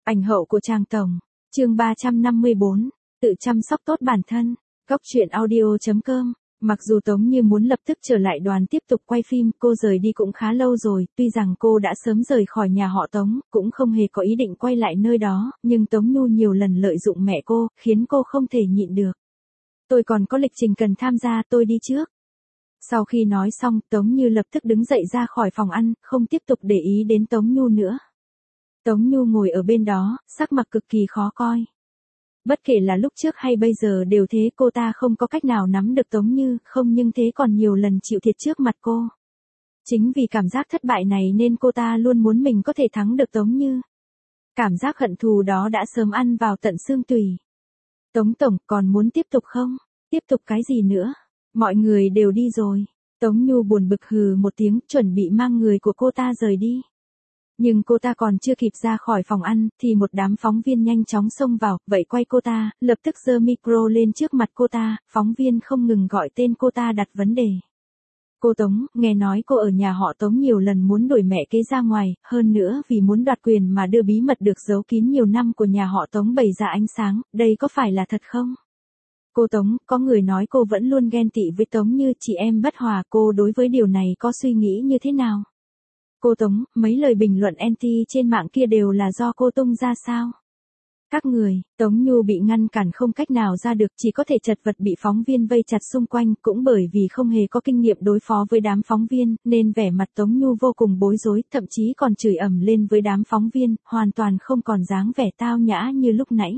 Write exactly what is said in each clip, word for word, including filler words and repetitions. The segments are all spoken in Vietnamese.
Ảnh hậu của Trang Tổng. Chương ba trăm năm mươi bốn. Tự chăm sóc tốt bản thân. Góc truyện audio chấm com. Mặc dù Tống Như muốn lập tức trở lại đoàn tiếp tục quay phim, cô rời đi cũng khá lâu rồi, tuy rằng cô đã sớm rời khỏi nhà họ Tống, cũng không hề có ý định quay lại nơi đó, nhưng Tống Nhu nhiều lần lợi dụng mẹ cô, khiến cô không thể nhịn được. Tôi còn có lịch trình cần tham gia, tôi đi trước. Sau khi nói xong, Tống Như lập tức đứng dậy ra khỏi phòng ăn, không tiếp tục để ý đến Tống Nhu nữa. Tống Nhu ngồi ở bên đó, sắc mặt cực kỳ khó coi. Bất kể là lúc trước hay bây giờ đều thế, cô ta không có cách nào nắm được Tống Như, không nhưng thế còn nhiều lần chịu thiệt trước mặt cô. Chính vì cảm giác thất bại này nên cô ta luôn muốn mình có thể thắng được Tống Như. Cảm giác hận thù đó đã sớm ăn vào tận xương tủy. Tống Tổng, còn muốn tiếp tục không? Tiếp tục cái gì nữa? Mọi người đều đi rồi. Tống Nhu buồn bực hừ một tiếng, chuẩn bị mang người của cô ta rời đi. Nhưng cô ta còn chưa kịp ra khỏi phòng ăn, thì một đám phóng viên nhanh chóng xông vào, vậy quay cô ta, lập tức giơ micro lên trước mặt cô ta, phóng viên không ngừng gọi tên cô ta đặt vấn đề. Cô Tống, nghe nói cô ở nhà họ Tống nhiều lần muốn đuổi mẹ kế ra ngoài, hơn nữa vì muốn đoạt quyền mà đưa bí mật được giấu kín nhiều năm của nhà họ Tống bày ra ánh sáng, đây có phải là thật không? Cô Tống, có người nói cô vẫn luôn ghen tị với Tống Như, chị em bất hòa, cô đối với điều này có suy nghĩ như thế nào? Cô Tống, mấy lời bình luận anti trên mạng kia đều là do cô tung ra sao? Các người, Tống Nhu bị ngăn cản không cách nào ra được, chỉ có thể chật vật bị phóng viên vây chặt xung quanh, cũng bởi vì không hề có kinh nghiệm đối phó với đám phóng viên, nên vẻ mặt Tống Nhu vô cùng bối rối, thậm chí còn chửi ầm lên với đám phóng viên, hoàn toàn không còn dáng vẻ tao nhã như lúc nãy.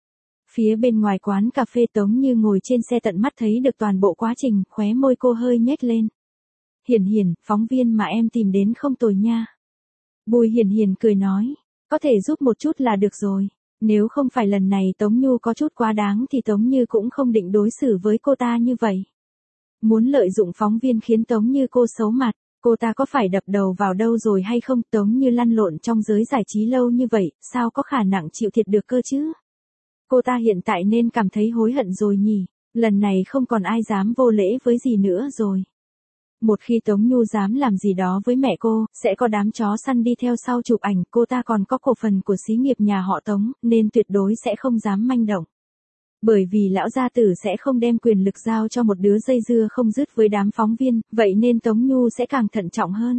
Phía bên ngoài quán cà phê, Tống Như ngồi trên xe tận mắt thấy được toàn bộ quá trình, khóe môi cô hơi nhếch lên. Hiền Hiền, phóng viên mà em tìm đến không tồi nha. Bùi Hiền Hiền cười nói, có thể giúp một chút là được rồi. Nếu không phải lần này Tống Nhu có chút quá đáng thì Tống Như cũng không định đối xử với cô ta như vậy. Muốn lợi dụng phóng viên khiến Tống Như cô xấu mặt, cô ta có phải đập đầu vào đâu rồi hay không? Tống Như lăn lộn trong giới giải trí lâu như vậy, sao có khả năng chịu thiệt được cơ chứ? Cô ta hiện tại nên cảm thấy hối hận rồi nhỉ, lần này không còn ai dám vô lễ với gì nữa rồi. Một khi Tống Nhu dám làm gì đó với mẹ cô, sẽ có đám chó săn đi theo sau chụp ảnh, cô ta còn có cổ phần của xí nghiệp nhà họ Tống, nên tuyệt đối sẽ không dám manh động. Bởi vì lão gia tử sẽ không đem quyền lực giao cho một đứa dây dưa không dứt với đám phóng viên, vậy nên Tống Nhu sẽ càng thận trọng hơn.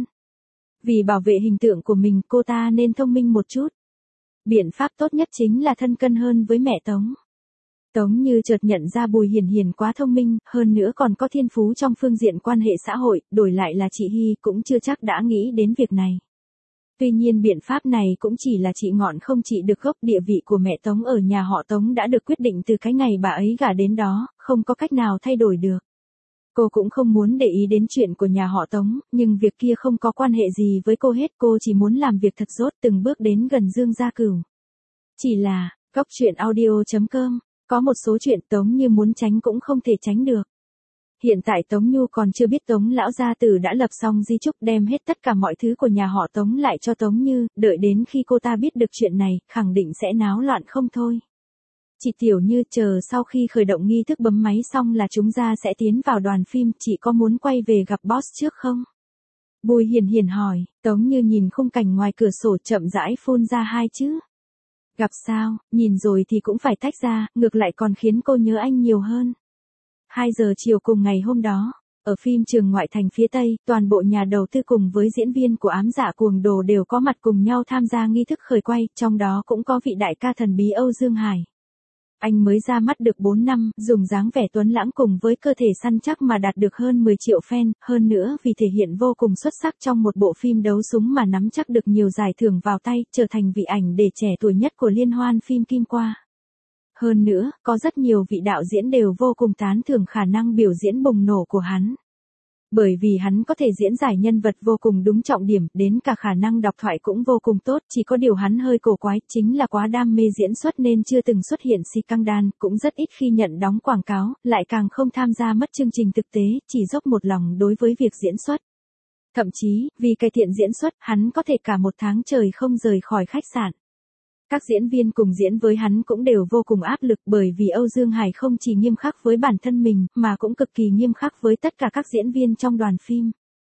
Vì bảo vệ hình tượng của mình, cô ta nên thông minh một chút. Biện pháp tốt nhất chính là thân cận hơn với mẹ Tống. Tống Như chợt nhận ra Bùi Hiền Hiền quá thông minh, hơn nữa còn có thiên phú trong phương diện quan hệ xã hội, đổi lại là chị Hy cũng chưa chắc đã nghĩ đến việc này. Tuy nhiên biện pháp này cũng chỉ là trị ngọn không trị được gốc, địa vị của mẹ Tống ở nhà họ Tống đã được quyết định từ cái ngày bà ấy gả đến đó, không có cách nào thay đổi được. Cô cũng không muốn để ý đến chuyện của nhà họ Tống, nhưng việc kia không có quan hệ gì với cô hết, cô chỉ muốn làm việc thật tốt, từng bước đến gần Dương Gia Cửu. Chỉ là, góc truyện audio chấm com. Có một số chuyện Tống Như muốn tránh cũng không thể tránh được. Hiện tại Tống Nhu còn chưa biết Tống lão gia tử đã lập xong di chúc đem hết tất cả mọi thứ của nhà họ Tống lại cho Tống Như, đợi đến khi cô ta biết được chuyện này, khẳng định sẽ náo loạn không thôi. Chị Tiểu Như, chờ sau khi khởi động nghi thức bấm máy xong là chúng ta sẽ tiến vào đoàn phim, chị có muốn quay về gặp boss trước không? Bùi Hiền Hiền hỏi. Tống Như nhìn khung cảnh ngoài cửa sổ, chậm rãi phun ra hai chữ. Gặp sao, nhìn rồi thì cũng phải tách ra, ngược lại còn khiến cô nhớ anh nhiều hơn. hai giờ chiều cùng ngày hôm đó, ở phim trường ngoại thành phía Tây, toàn bộ nhà đầu tư cùng với diễn viên của Ám Dạ Cuồng Đồ đều có mặt cùng nhau tham gia nghi thức khởi quay, trong đó cũng có vị đại ca thần bí Âu Dương Hải. Anh mới ra mắt được bốn năm, dùng dáng vẻ tuấn lãng cùng với cơ thể săn chắc mà đạt được hơn mười triệu fan, hơn nữa vì thể hiện vô cùng xuất sắc trong một bộ phim đấu súng mà nắm chắc được nhiều giải thưởng vào tay, trở thành vị ảnh để trẻ tuổi nhất của liên hoan phim Kim Qua. Hơn nữa, có rất nhiều vị đạo diễn đều vô cùng tán thưởng khả năng biểu diễn bùng nổ của hắn. Bởi vì hắn có thể diễn giải nhân vật vô cùng đúng trọng điểm, đến cả khả năng đọc thoại cũng vô cùng tốt, chỉ có điều hắn hơi cổ quái, chính là quá đam mê diễn xuất nên chưa từng xuất hiện scandal, cũng rất ít khi nhận đóng quảng cáo, lại càng không tham gia mất chương trình thực tế, chỉ dốc một lòng đối với việc diễn xuất. Thậm chí, vì cải thiện diễn xuất, hắn có thể cả một tháng trời không rời khỏi khách sạn. Các diễn viên cùng diễn với hắn cũng đều vô cùng áp lực, bởi vì Âu Dương Hải không chỉ nghiêm khắc với bản thân mình, mà cũng cực kỳ nghiêm khắc với tất cả các diễn viên trong đoàn phim.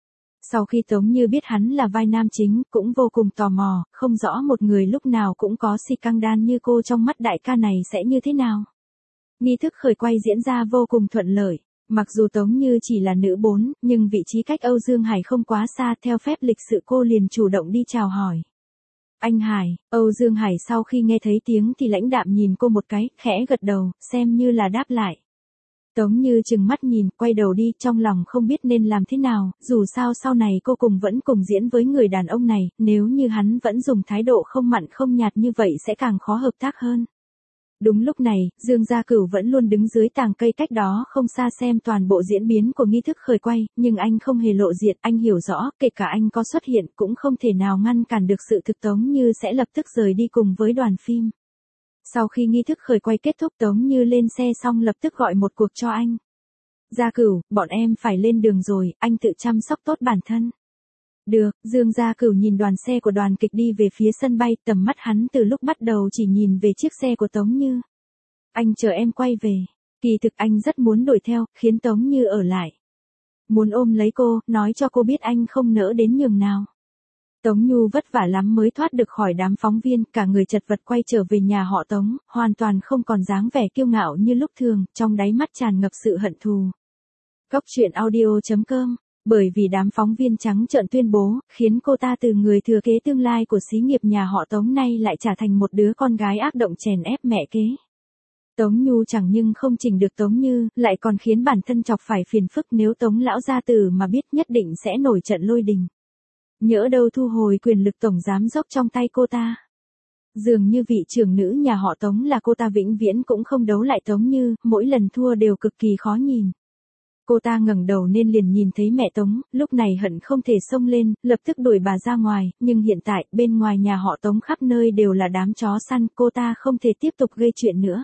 Sau khi Tống Như biết hắn là vai nam chính, cũng vô cùng tò mò, không rõ một người lúc nào cũng có si căng đan như cô trong mắt đại ca này sẽ như thế nào. Nghi thức khởi quay diễn ra vô cùng thuận lợi. Mặc dù Tống Như chỉ là nữ bốn, nhưng vị trí cách Âu Dương Hải không quá xa, theo phép lịch sự cô liền chủ động đi chào hỏi. Anh Hải, Âu Dương Hải sau khi nghe thấy tiếng thì lãnh đạm nhìn cô một cái, khẽ gật đầu, xem như là đáp lại. Tống Như chừng mắt nhìn, quay đầu đi, trong lòng không biết nên làm thế nào, dù sao sau này cô cùng vẫn cùng diễn với người đàn ông này, nếu như hắn vẫn dùng thái độ không mặn không nhạt như vậy sẽ càng khó hợp tác hơn. Đúng lúc này, Dương Gia Cửu vẫn luôn đứng dưới tàng cây cách đó không xa xem toàn bộ diễn biến của nghi thức khởi quay, nhưng anh không hề lộ diện, anh hiểu rõ, kể cả anh có xuất hiện cũng không thể nào ngăn cản được sự thực Tống Như sẽ lập tức rời đi cùng với đoàn phim. Sau khi nghi thức khởi quay kết thúc, Tống Như lên xe xong lập tức gọi một cuộc cho anh. Gia Cửu, bọn em phải lên đường rồi, anh tự chăm sóc tốt bản thân. Được, Dương Gia Cửu nhìn đoàn xe của đoàn kịch đi về phía sân bay, tầm mắt hắn từ lúc bắt đầu chỉ nhìn về chiếc xe của Tống Như. Anh chờ em quay về. Kỳ thực anh rất muốn đuổi theo, khiến Tống Như ở lại. Muốn ôm lấy cô, nói cho cô biết anh không nỡ đến nhường nào. Tống Nhu vất vả lắm mới thoát được khỏi đám phóng viên, cả người chật vật quay trở về nhà họ Tống, hoàn toàn không còn dáng vẻ kiêu ngạo như lúc thường, trong đáy mắt tràn ngập sự hận thù. Cốc truyện audio chấm com. Bởi vì đám phóng viên trắng trợn tuyên bố, khiến cô ta từ người thừa kế tương lai của xí nghiệp nhà họ Tống nay lại trở thành một đứa con gái ác động chèn ép mẹ kế. Tống Nhu chẳng nhưng không chỉnh được Tống Như, lại còn khiến bản thân chọc phải phiền phức, nếu Tống lão gia tử mà biết nhất định sẽ nổi trận lôi đình. Nhỡ đâu thu hồi quyền lực tổng giám đốc trong tay cô ta. Dường như vị trưởng nữ nhà họ Tống là cô ta vĩnh viễn cũng không đấu lại Tống Như, mỗi lần thua đều cực kỳ khó nhìn. Cô ta ngẩng đầu nên liền nhìn thấy mẹ Tống, lúc này hận không thể xông lên, lập tức đuổi bà ra ngoài, nhưng hiện tại, bên ngoài nhà họ Tống khắp nơi đều là đám chó săn, cô ta không thể tiếp tục gây chuyện nữa.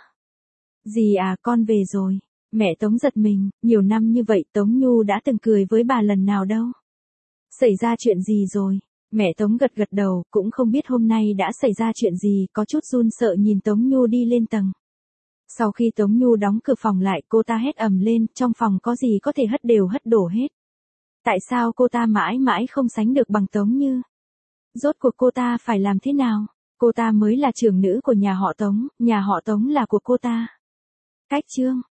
Dì à, con về rồi. Mẹ Tống giật mình, nhiều năm như vậy Tống Nhu đã từng cười với bà lần nào đâu. Xảy ra chuyện gì rồi? Mẹ Tống gật gật đầu, cũng không biết hôm nay đã xảy ra chuyện gì, có chút run sợ nhìn Tống Nhu đi lên tầng. Sau khi Tống Nhu đóng cửa phòng lại, cô ta hét ầm lên, trong phòng có gì có thể hất đều hất đổ hết. Tại sao cô ta mãi mãi không sánh được bằng Tống Như? Rốt cuộc cô ta phải làm thế nào? Cô ta mới là trưởng nữ của nhà họ Tống, nhà họ Tống là của cô ta. Cách chương